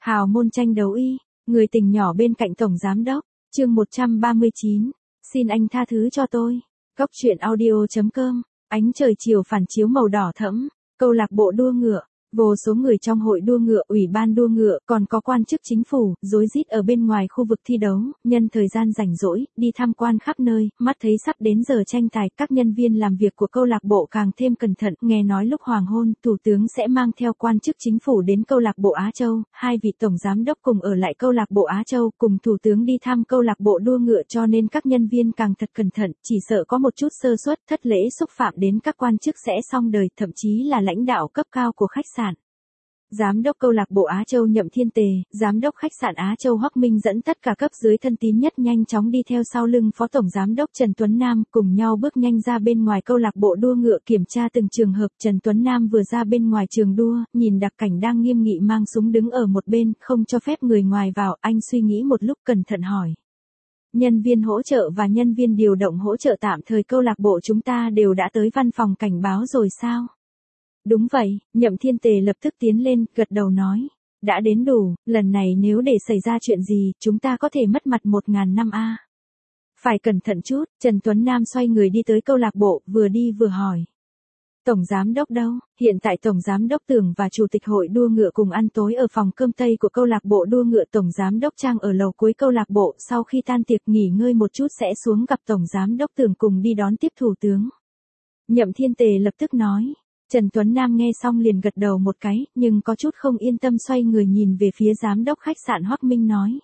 Hào môn tranh đấu y, người tình nhỏ bên cạnh tổng giám đốc, chương 139, xin anh tha thứ cho tôi. Góc truyện audio.com, ánh trời chiều phản chiếu màu đỏ thẫm, câu lạc bộ đua ngựa. Vô số người trong hội đua ngựa, ủy ban đua ngựa, còn có quan chức chính phủ, rối rít ở bên ngoài khu vực thi đấu, nhân thời gian rảnh rỗi, đi tham quan khắp nơi, mắt thấy sắp đến giờ tranh tài, các nhân viên làm việc của câu lạc bộ càng thêm cẩn thận, nghe nói lúc hoàng hôn, thủ tướng sẽ mang theo quan chức chính phủ đến câu lạc bộ Á Châu, hai vị tổng giám đốc cùng ở lại câu lạc bộ Á Châu, cùng thủ tướng đi thăm câu lạc bộ đua ngựa, cho nên các nhân viên càng thật cẩn thận, chỉ sợ có một chút sơ suất, thất lễ xúc phạm đến các quan chức sẽ xong đời, thậm chí là lãnh đạo cấp cao của khách sạn. Giám đốc câu lạc bộ Á Châu Nhậm Thiên Tề, giám đốc khách sạn Á Châu Hoắc Minh dẫn tất cả cấp dưới thân tín nhất nhanh chóng đi theo sau lưng phó tổng giám đốc Trần Tuấn Nam, cùng nhau bước nhanh ra bên ngoài câu lạc bộ đua ngựa kiểm tra từng trường hợp. Trần Tuấn Nam vừa ra bên ngoài trường đua, nhìn đặc cảnh đang nghiêm nghị mang súng đứng ở một bên, không cho phép người ngoài vào, anh suy nghĩ một lúc cẩn thận hỏi. Nhân viên hỗ trợ và nhân viên điều động hỗ trợ tạm thời câu lạc bộ chúng ta đều đã tới văn phòng cảnh báo rồi sao? Đúng vậy, Nhậm Thiên Tề lập tức tiến lên, gật đầu nói. Đã đến đủ, lần này nếu để xảy ra chuyện gì, chúng ta có thể mất mặt 1000 năm a. Phải cẩn thận chút, Trần Tuấn Nam xoay người đi tới câu lạc bộ, vừa đi vừa hỏi. Tổng giám đốc đâu? Hiện tại tổng giám đốc Tưởng và chủ tịch hội đua ngựa cùng ăn tối ở phòng cơm Tây của câu lạc bộ đua ngựa. Tổng giám đốc Trang ở lầu cuối câu lạc bộ, sau khi tan tiệc nghỉ ngơi một chút sẽ xuống gặp tổng giám đốc Tưởng cùng đi đón tiếp thủ tướng. Nhậm Thiên Tề lập tức nói. Trần Tuấn Nam nghe xong liền gật đầu một cái, nhưng có chút không yên tâm xoay người nhìn về phía giám đốc khách sạn Hoắc Minh nói.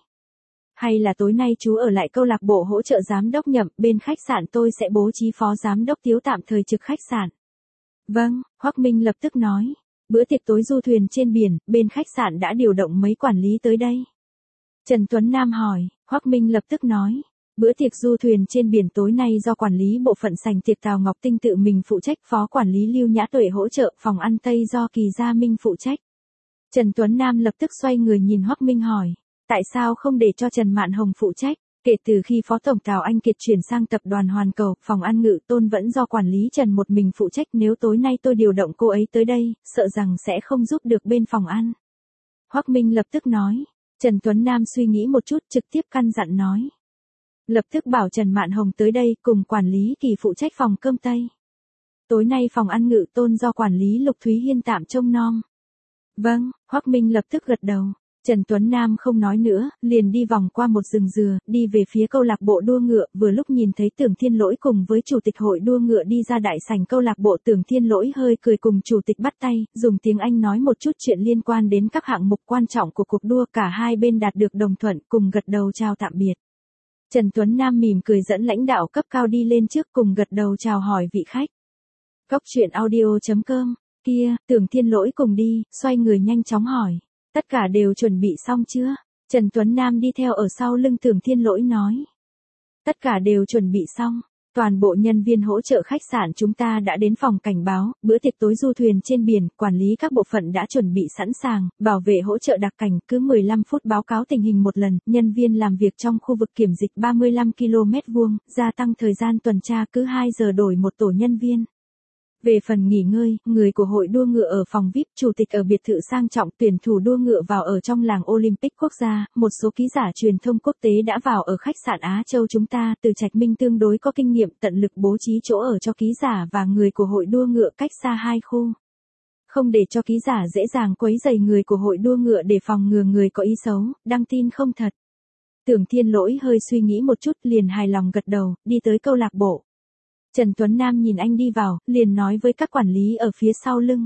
Hay là tối nay chú ở lại câu lạc bộ hỗ trợ giám đốc Nhậm, bên khách sạn tôi sẽ bố trí phó giám đốc Tiếu tạm thời trực khách sạn. Vâng, Hoắc Minh lập tức nói. Bữa tiệc tối du thuyền trên biển, bên khách sạn đã điều động mấy quản lý tới đây. Trần Tuấn Nam hỏi, Hoắc Minh lập tức nói. Bữa tiệc du thuyền trên biển tối nay do quản lý bộ phận sảnh tiệc Tào Ngọc Tinh tự mình phụ trách, phó quản lý Lưu Nhã Tuệ hỗ trợ, phòng ăn Tây do Kỳ Gia Minh phụ trách. Trần Tuấn Nam lập tức xoay người nhìn Hoắc Minh hỏi, tại sao không để cho Trần Mạn Hồng phụ trách? Kể từ khi phó tổng Tào Anh Kiệt chuyển sang tập đoàn Hoàn Cầu, phòng ăn Ngự Tôn vẫn do quản lý Trần một mình phụ trách, nếu tối nay tôi điều động cô ấy tới đây, sợ rằng sẽ không giúp được bên phòng ăn. Hoắc Minh lập tức nói. Trần Tuấn Nam suy nghĩ một chút, trực tiếp căn dặn nói. Lập tức bảo Trần Mạn Hồng tới đây, cùng quản lý Kỳ phụ trách phòng cơm Tây. Tối nay phòng ăn Ngự Tôn do quản lý Lục Thúy Hiên tạm trông nom. Vâng, Hoắc Minh lập tức gật đầu. Trần Tuấn Nam không nói nữa, liền đi vòng qua một rừng dừa, đi về phía câu lạc bộ đua ngựa, vừa lúc nhìn thấy Tưởng Thiên Lỗi cùng với chủ tịch hội đua ngựa đi ra đại sảnh câu lạc bộ. Tưởng Thiên Lỗi hơi cười cùng chủ tịch bắt tay, dùng tiếng Anh nói một chút chuyện liên quan đến các hạng mục quan trọng của cuộc đua, cả hai bên đạt được đồng thuận, cùng gật đầu chào tạm biệt. Trần Tuấn Nam mỉm cười dẫn lãnh đạo cấp cao đi lên trước, cùng gật đầu chào hỏi vị khách. Góc truyện audio.com, kia, Tưởng Thiên Lỗi cùng đi, xoay người nhanh chóng hỏi. Tất cả đều chuẩn bị xong chưa? Trần Tuấn Nam đi theo ở sau lưng Tưởng Thiên Lỗi nói. Tất cả đều chuẩn bị xong. Toàn bộ nhân viên hỗ trợ khách sạn chúng ta đã đến phòng cảnh báo, bữa tiệc tối du thuyền trên biển, quản lý các bộ phận đã chuẩn bị sẵn sàng, bảo vệ hỗ trợ đặc cảnh, cứ 15 phút báo cáo tình hình một lần, nhân viên làm việc trong khu vực kiểm dịch 35 km vuông, gia tăng thời gian tuần tra cứ 2 giờ đổi một tổ nhân viên. Về phần nghỉ ngơi, người của hội đua ngựa ở phòng VIP, chủ tịch ở biệt thự sang trọng, tuyển thủ đua ngựa vào ở trong làng Olympic quốc gia, một số ký giả truyền thông quốc tế đã vào ở khách sạn Á Châu chúng ta. Từ Trạch Minh tương đối có kinh nghiệm, tận lực bố trí chỗ ở cho ký giả và người của hội đua ngựa cách xa hai khu. Không để cho ký giả dễ dàng quấy rầy người của hội đua ngựa để phòng ngừa người có ý xấu, đăng tin không thật. Tưởng Thiên Lỗi hơi suy nghĩ một chút liền hài lòng gật đầu, đi tới câu lạc bộ. Trần Tuấn Nam nhìn anh đi vào, liền nói với các quản lý ở phía sau lưng.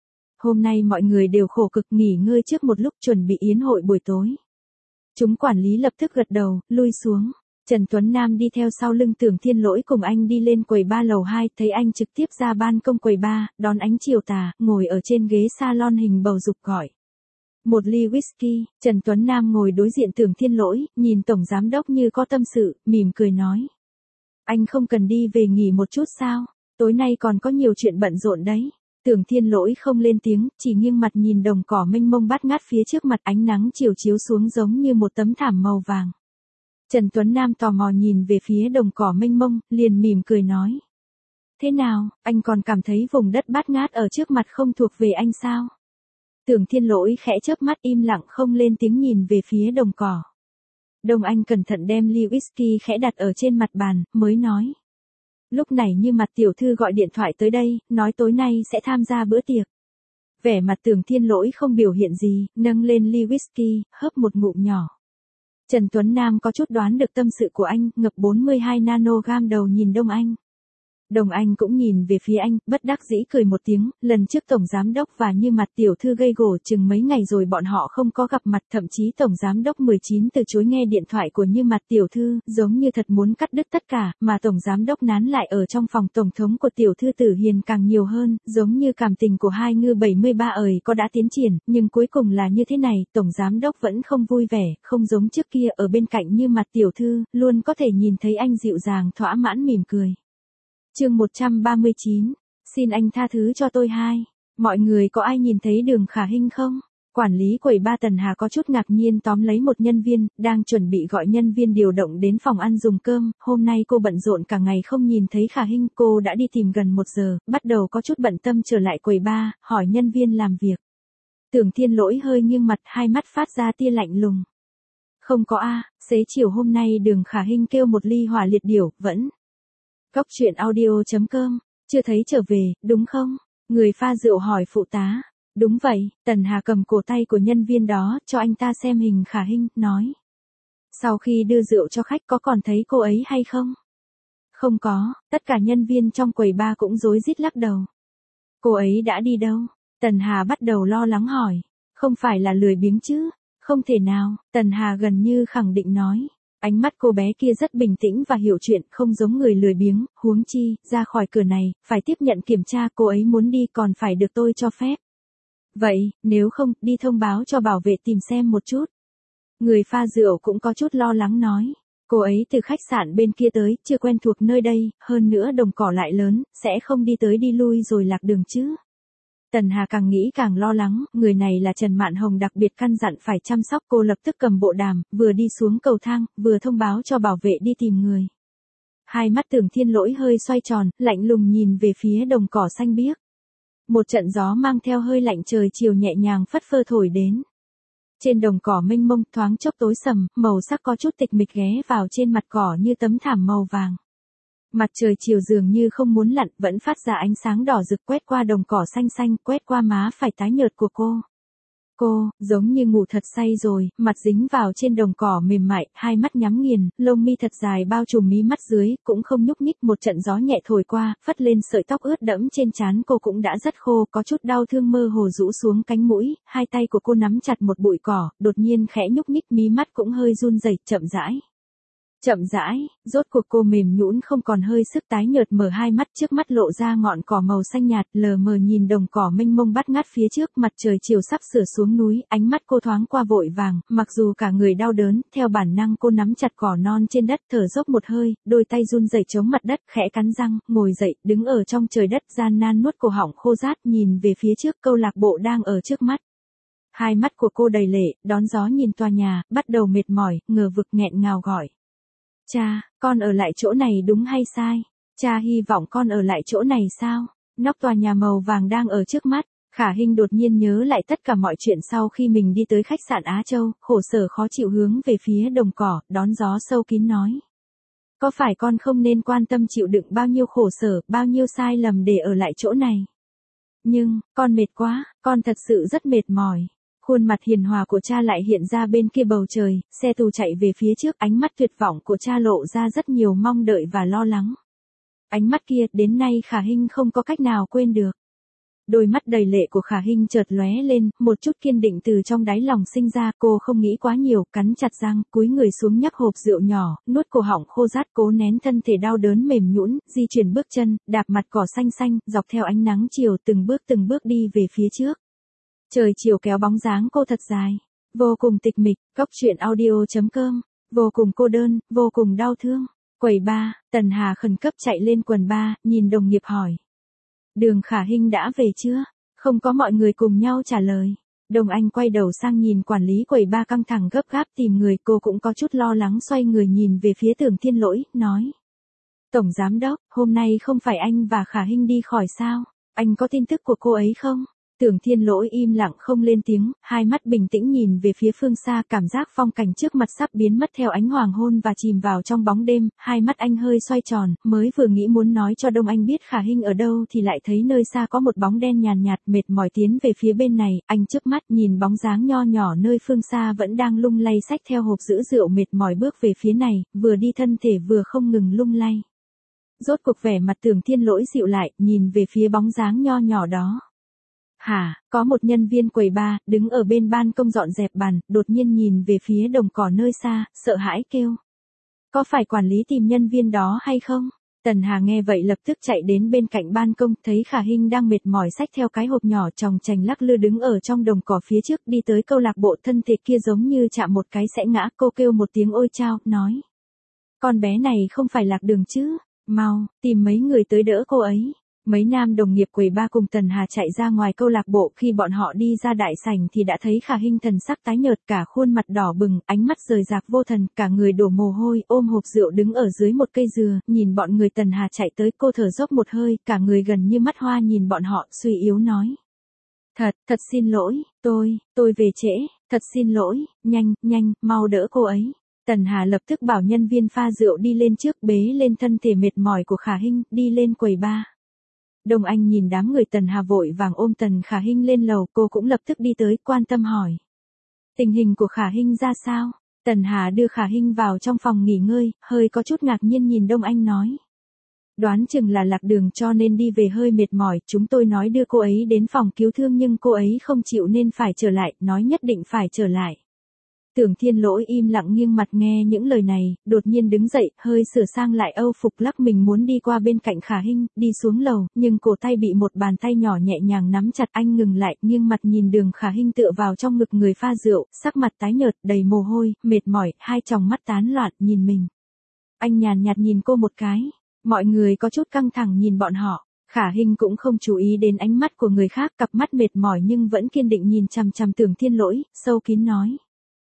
Hôm nay mọi người đều khổ cực nghỉ ngơi trước một lúc chuẩn bị yến hội buổi tối. Chúng quản lý lập tức gật đầu, lui xuống. Trần Tuấn Nam đi theo sau lưng Tưởng Thiên Lỗi cùng anh đi lên quầy bar lầu 2, thấy anh trực tiếp ra ban công quầy bar, đón ánh chiều tà, ngồi ở trên ghế salon hình bầu dục gọi. Một ly whisky, Trần Tuấn Nam ngồi đối diện Tưởng Thiên Lỗi, nhìn tổng giám đốc như có tâm sự, mỉm cười nói. Anh không cần đi về nghỉ một chút sao? Tối nay còn có nhiều chuyện bận rộn đấy. Tưởng Thiên Lỗi không lên tiếng, chỉ nghiêng mặt nhìn đồng cỏ mênh mông bát ngát phía trước mặt, ánh nắng chiều chiếu xuống giống như một tấm thảm màu vàng. Trần Tuấn Nam tò mò nhìn về phía đồng cỏ mênh mông, liền mỉm cười nói. Thế nào, anh còn cảm thấy vùng đất bát ngát ở trước mặt không thuộc về anh sao? Tưởng Thiên Lỗi khẽ chớp mắt im lặng không lên tiếng nhìn về phía đồng cỏ. Đông Anh cẩn thận đem ly whisky khẽ đặt ở trên mặt bàn, mới nói. Lúc này Như Mặt tiểu thư gọi điện thoại tới đây, nói tối nay sẽ tham gia bữa tiệc. Vẻ mặt Tưởng Thiên Lỗi không biểu hiện gì, nâng lên ly whisky, hớp một ngụm nhỏ. Trần Tuấn Nam có chút đoán được tâm sự của anh, ngập 42 nanogam đầu nhìn Đông Anh. Đồng Anh cũng nhìn về phía anh, bất đắc dĩ cười một tiếng, lần trước Tổng Giám Đốc và Như Mặt tiểu thư gây gổ chừng mấy ngày rồi bọn họ không có gặp mặt, thậm chí Tổng Giám Đốc 19 từ chối nghe điện thoại của Như Mặt tiểu thư, giống như thật muốn cắt đứt tất cả, mà Tổng Giám Đốc nán lại ở trong phòng Tổng thống của tiểu thư Tử Hiền càng nhiều hơn, giống như cảm tình của hai ngư 73 ời có đã tiến triển, nhưng cuối cùng là như thế này, Tổng Giám Đốc vẫn không vui vẻ, không giống trước kia ở bên cạnh Như Mặt tiểu thư, luôn có thể nhìn thấy anh dịu dàng thỏa mãn mỉm cười. Chương 139, xin anh tha thứ cho tôi hai. Mọi người có ai nhìn thấy Đường Khả Hinh không? Quản lý quầy ba Tần Hà có chút ngạc nhiên tóm lấy một nhân viên, đang chuẩn bị gọi nhân viên điều động đến phòng ăn dùng cơm. Hôm nay cô bận rộn cả ngày không nhìn thấy Khả Hinh, cô đã đi tìm gần 1 giờ, bắt đầu có chút bận tâm trở lại quầy ba, hỏi nhân viên làm việc. Tưởng Thiên Lỗi hơi nghiêng mặt, hai mắt phát ra tia lạnh lùng. Không có a, xế chiều hôm nay Đường Khả Hinh kêu một ly hỏa liệt điểu, vẫn. Cóc truyện audio.com, chưa thấy trở về, đúng không? Người pha rượu hỏi phụ tá. Đúng vậy, Tần Hà cầm cổ tay của nhân viên đó, cho anh ta xem hình Khả Hinh, nói. Sau khi đưa rượu cho khách có còn thấy cô ấy hay không? Không có, tất cả nhân viên trong quầy ba cũng rối rít lắc đầu. Cô ấy đã đi đâu? Tần Hà bắt đầu lo lắng hỏi. Không phải là lười biếng chứ? Không thể nào, Tần Hà gần như khẳng định nói. Ánh mắt cô bé kia rất bình tĩnh và hiểu chuyện, không giống người lười biếng, huống chi, ra khỏi cửa này, phải tiếp nhận kiểm tra, cô ấy muốn đi còn phải được tôi cho phép. Vậy, nếu không, đi thông báo cho bảo vệ tìm xem một chút. Người pha rượu cũng có chút lo lắng nói. Cô ấy từ khách sạn bên kia tới, chưa quen thuộc nơi đây, hơn nữa đồng cỏ lại lớn, sẽ không đi tới đi lui rồi lạc đường chứ. Tần Hà càng nghĩ càng lo lắng, người này là Trần Mạn Hồng đặc biệt căn dặn phải chăm sóc, cô lập tức cầm bộ đàm, vừa đi xuống cầu thang, vừa thông báo cho bảo vệ đi tìm người. Hai mắt Tưởng Thiên Lỗi hơi xoay tròn, lạnh lùng nhìn về phía đồng cỏ xanh biếc. Một trận gió mang theo hơi lạnh trời chiều nhẹ nhàng phất phơ thổi đến. Trên đồng cỏ mênh mông thoáng chốc tối sầm, màu sắc có chút tịch mịch ghé vào trên mặt cỏ như tấm thảm màu vàng. Mặt trời chiều dường như không muốn lặn, vẫn phát ra ánh sáng đỏ rực quét qua đồng cỏ xanh xanh, quét qua má phải tái nhợt của cô. Cô, giống như ngủ thật say rồi, mặt dính vào trên đồng cỏ mềm mại, hai mắt nhắm nghiền, lông mi thật dài bao trùm mí mắt dưới, cũng không nhúc nhích, một trận gió nhẹ thổi qua, phất lên sợi tóc ướt đẫm trên trán cô cũng đã rất khô, có chút đau thương mơ hồ rũ xuống cánh mũi, hai tay của cô nắm chặt một bụi cỏ, đột nhiên khẽ nhúc nhích, mí mắt cũng hơi run rẩy, chậm rãi. Chậm rãi, rốt cuộc cô mềm nhũn không còn hơi sức tái nhợt mở hai mắt trước mắt lộ ra ngọn cỏ màu xanh nhạt lờ mờ nhìn đồng cỏ mênh mông bát ngát phía trước mặt trời chiều sắp sửa xuống núi, ánh mắt cô thoáng qua vội vàng, mặc dù cả người đau đớn, theo bản năng cô nắm chặt cỏ non trên đất thở dốc một hơi, đôi tay run rẩy chống mặt đất khẽ cắn răng, ngồi dậy, đứng ở trong trời đất gian nan nuốt cổ họng khô rát nhìn về phía trước câu lạc bộ đang ở trước mắt. Hai mắt của cô đầy lệ, đón gió nhìn tòa nhà, bắt đầu mệt mỏi, ngờ vực nghẹn ngào gọi. Cha, con ở lại chỗ này đúng hay sai? Cha hy vọng con ở lại chỗ này sao? Nóc tòa nhà màu vàng đang ở trước mắt. Khả Hinh đột nhiên nhớ lại tất cả mọi chuyện sau khi mình đi tới khách sạn Á Châu, khổ sở khó chịu hướng về phía đồng cỏ, đón gió sâu kín nói. Có phải con không nên quan tâm chịu đựng bao nhiêu khổ sở, bao nhiêu sai lầm để ở lại chỗ này? Nhưng, con mệt quá, con thật sự rất mệt mỏi. Khuôn mặt hiền hòa của cha lại hiện ra bên kia bầu trời, xe tù chạy về phía trước, ánh mắt tuyệt vọng của cha lộ ra rất nhiều mong đợi và lo lắng. Ánh mắt kia, đến nay Khả Hinh không có cách nào quên được. Đôi mắt đầy lệ của Khả Hinh chợt lóe lên, một chút kiên định từ trong đáy lòng sinh ra, cô không nghĩ quá nhiều, cắn chặt răng, cúi người xuống nhấp hộp rượu nhỏ, nuốt cổ họng khô rát, cố nén thân thể đau đớn mềm nhũn, di chuyển bước chân, đạp mặt cỏ xanh xanh, dọc theo ánh nắng chiều từng bước đi về phía trước. Trời chiều kéo bóng dáng cô thật dài, vô cùng tịch mịch, cóc truyện audio.com, vô cùng cô đơn, vô cùng đau thương. Quầy ba, Tần Hà khẩn cấp chạy lên quần ba, nhìn đồng nghiệp hỏi. Đường Khả Hinh đã về chưa? Không có mọi người cùng nhau trả lời. Đồng Anh quay đầu sang nhìn quản lý quầy ba căng thẳng gấp gáp tìm người, cô cũng có chút lo lắng xoay người nhìn về phía Tưởng Thiên Lỗi, nói. Tổng Giám Đốc, hôm nay không phải anh và Khả Hinh đi khỏi sao? Anh có tin tức của cô ấy không? Tưởng Thiên Lỗi im lặng không lên tiếng, hai mắt bình tĩnh nhìn về phía phương xa, cảm giác phong cảnh trước mặt sắp biến mất theo ánh hoàng hôn và chìm vào trong bóng đêm, hai mắt anh hơi xoay tròn, mới vừa nghĩ muốn nói cho Đông Anh biết Khả Hinh ở đâu thì lại thấy nơi xa có một bóng đen nhàn nhạt mệt mỏi tiến về phía bên này, anh chớp mắt nhìn bóng dáng nho nhỏ nơi phương xa vẫn đang lung lay xách theo hộp giữ rượu mệt mỏi bước về phía này, vừa đi thân thể vừa không ngừng lung lay. Rốt cuộc vẻ mặt Tưởng Thiên Lỗi dịu lại, nhìn về phía bóng dáng nho nhỏ đó. Hả, có một nhân viên quầy bar, đứng ở bên ban công dọn dẹp bàn, đột nhiên nhìn về phía đồng cỏ nơi xa, sợ hãi kêu. Có phải quản lý tìm nhân viên đó hay không? Tần Hà nghe vậy lập tức chạy đến bên cạnh ban công, thấy Khả Hinh đang mệt mỏi xách theo cái hộp nhỏ chòng chành lắc lư đứng ở trong đồng cỏ phía trước, đi tới câu lạc bộ, thân thể kia giống như chạm một cái sẽ ngã, cô kêu một tiếng ôi chao, nói. Con bé này không phải lạc đường chứ, mau, tìm mấy người tới đỡ cô ấy. Mấy nam đồng nghiệp quầy ba cùng Tần Hà chạy ra ngoài câu lạc bộ, khi bọn họ đi ra đại sảnh thì đã thấy Khả Hinh thần sắc tái nhợt, cả khuôn mặt đỏ bừng, ánh mắt rời rạc vô thần, cả người đổ mồ hôi, ôm hộp rượu đứng ở dưới một cây dừa, nhìn bọn người Tần Hà chạy tới, cô thở dốc một hơi, cả người gần như mắt hoa nhìn bọn họ, suy yếu nói. Thật xin lỗi, tôi về trễ, thật xin lỗi, nhanh, mau đỡ cô ấy. Tần Hà lập tức bảo nhân viên pha rượu đi lên trước, bế lên thân thể mệt mỏi của Khả Hinh, đi lên quầy bar. Đông Anh nhìn đám người Tần Hà vội vàng ôm Tần Khả Hinh lên lầu, cô cũng lập tức đi tới, quan tâm hỏi. Tình hình của Khả Hinh ra sao? Tần Hà đưa Khả Hinh vào trong phòng nghỉ ngơi, hơi có chút ngạc nhiên nhìn Đông Anh nói. Đoán chừng là lạc đường cho nên đi về hơi mệt mỏi, chúng tôi nói đưa cô ấy đến phòng cứu thương nhưng cô ấy không chịu nên phải trở lại, nói nhất định phải trở lại. Tưởng Thiên Lỗi im lặng nghiêng mặt nghe những lời này, đột nhiên đứng dậy, hơi sửa sang lại âu phục, lắc mình muốn đi qua bên cạnh Khả Hinh, đi xuống lầu, nhưng cổ tay bị một bàn tay nhỏ nhẹ nhàng nắm chặt, anh ngừng lại, nghiêng mặt nhìn đường Khả Hinh tựa vào trong ngực người pha rượu, sắc mặt tái nhợt, đầy mồ hôi, mệt mỏi, hai tròng mắt tán loạn, nhìn mình. Anh nhàn nhạt nhìn cô một cái, mọi người có chút căng thẳng nhìn bọn họ. Khả Hinh cũng không chú ý đến ánh mắt của người khác, cặp mắt mệt mỏi nhưng vẫn kiên định nhìn chằm chằm Tưởng Thiên Lỗi, sâu kín nói.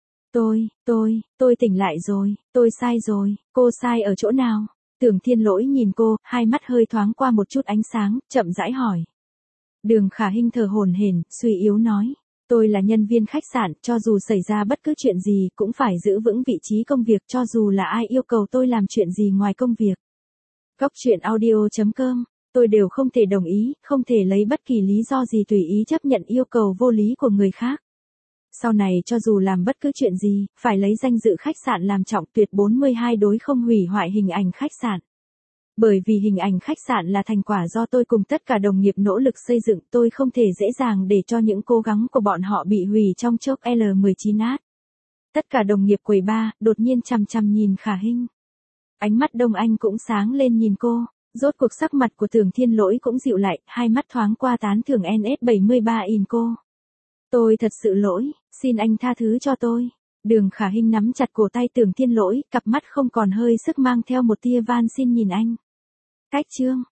Tôi tỉnh lại rồi, tôi sai rồi, cô sai ở chỗ nào? Tưởng Thiên Lỗi nhìn cô, hai mắt hơi thoáng qua một chút ánh sáng, chậm rãi hỏi. Đường Khả Hinh thở hổn hển, suy yếu nói. Tôi là nhân viên khách sạn, cho dù xảy ra bất cứ chuyện gì cũng phải giữ vững vị trí công việc, cho dù là ai yêu cầu tôi làm chuyện gì ngoài công việc. Góc truyện audio.com, tôi đều không thể đồng ý, không thể lấy bất kỳ lý do gì tùy ý chấp nhận yêu cầu vô lý của người khác. Sau này cho dù làm bất cứ chuyện gì, phải lấy danh dự khách sạn làm trọng, tuyệt 42 đối không hủy hoại hình ảnh khách sạn. Bởi vì hình ảnh khách sạn là thành quả do tôi cùng tất cả đồng nghiệp nỗ lực xây dựng, tôi không thể dễ dàng để cho những cố gắng của bọn họ bị hủy trong chốc L19 Tất cả đồng nghiệp quầy bar đột nhiên chằm chằm nhìn Khả Hinh. Ánh mắt Đông Anh cũng sáng lên nhìn cô, rốt cuộc sắc mặt của Tưởng Thiên Lỗi cũng dịu lại, hai mắt thoáng qua tán thưởng NS73 in cô. Tôi thật sự lỗi, xin anh tha thứ cho tôi. Đường Khả Hinh nắm chặt cổ tay Tưởng Thiên Lỗi, cặp mắt không còn hơi sức mang theo một tia van xin nhìn anh. Cách chương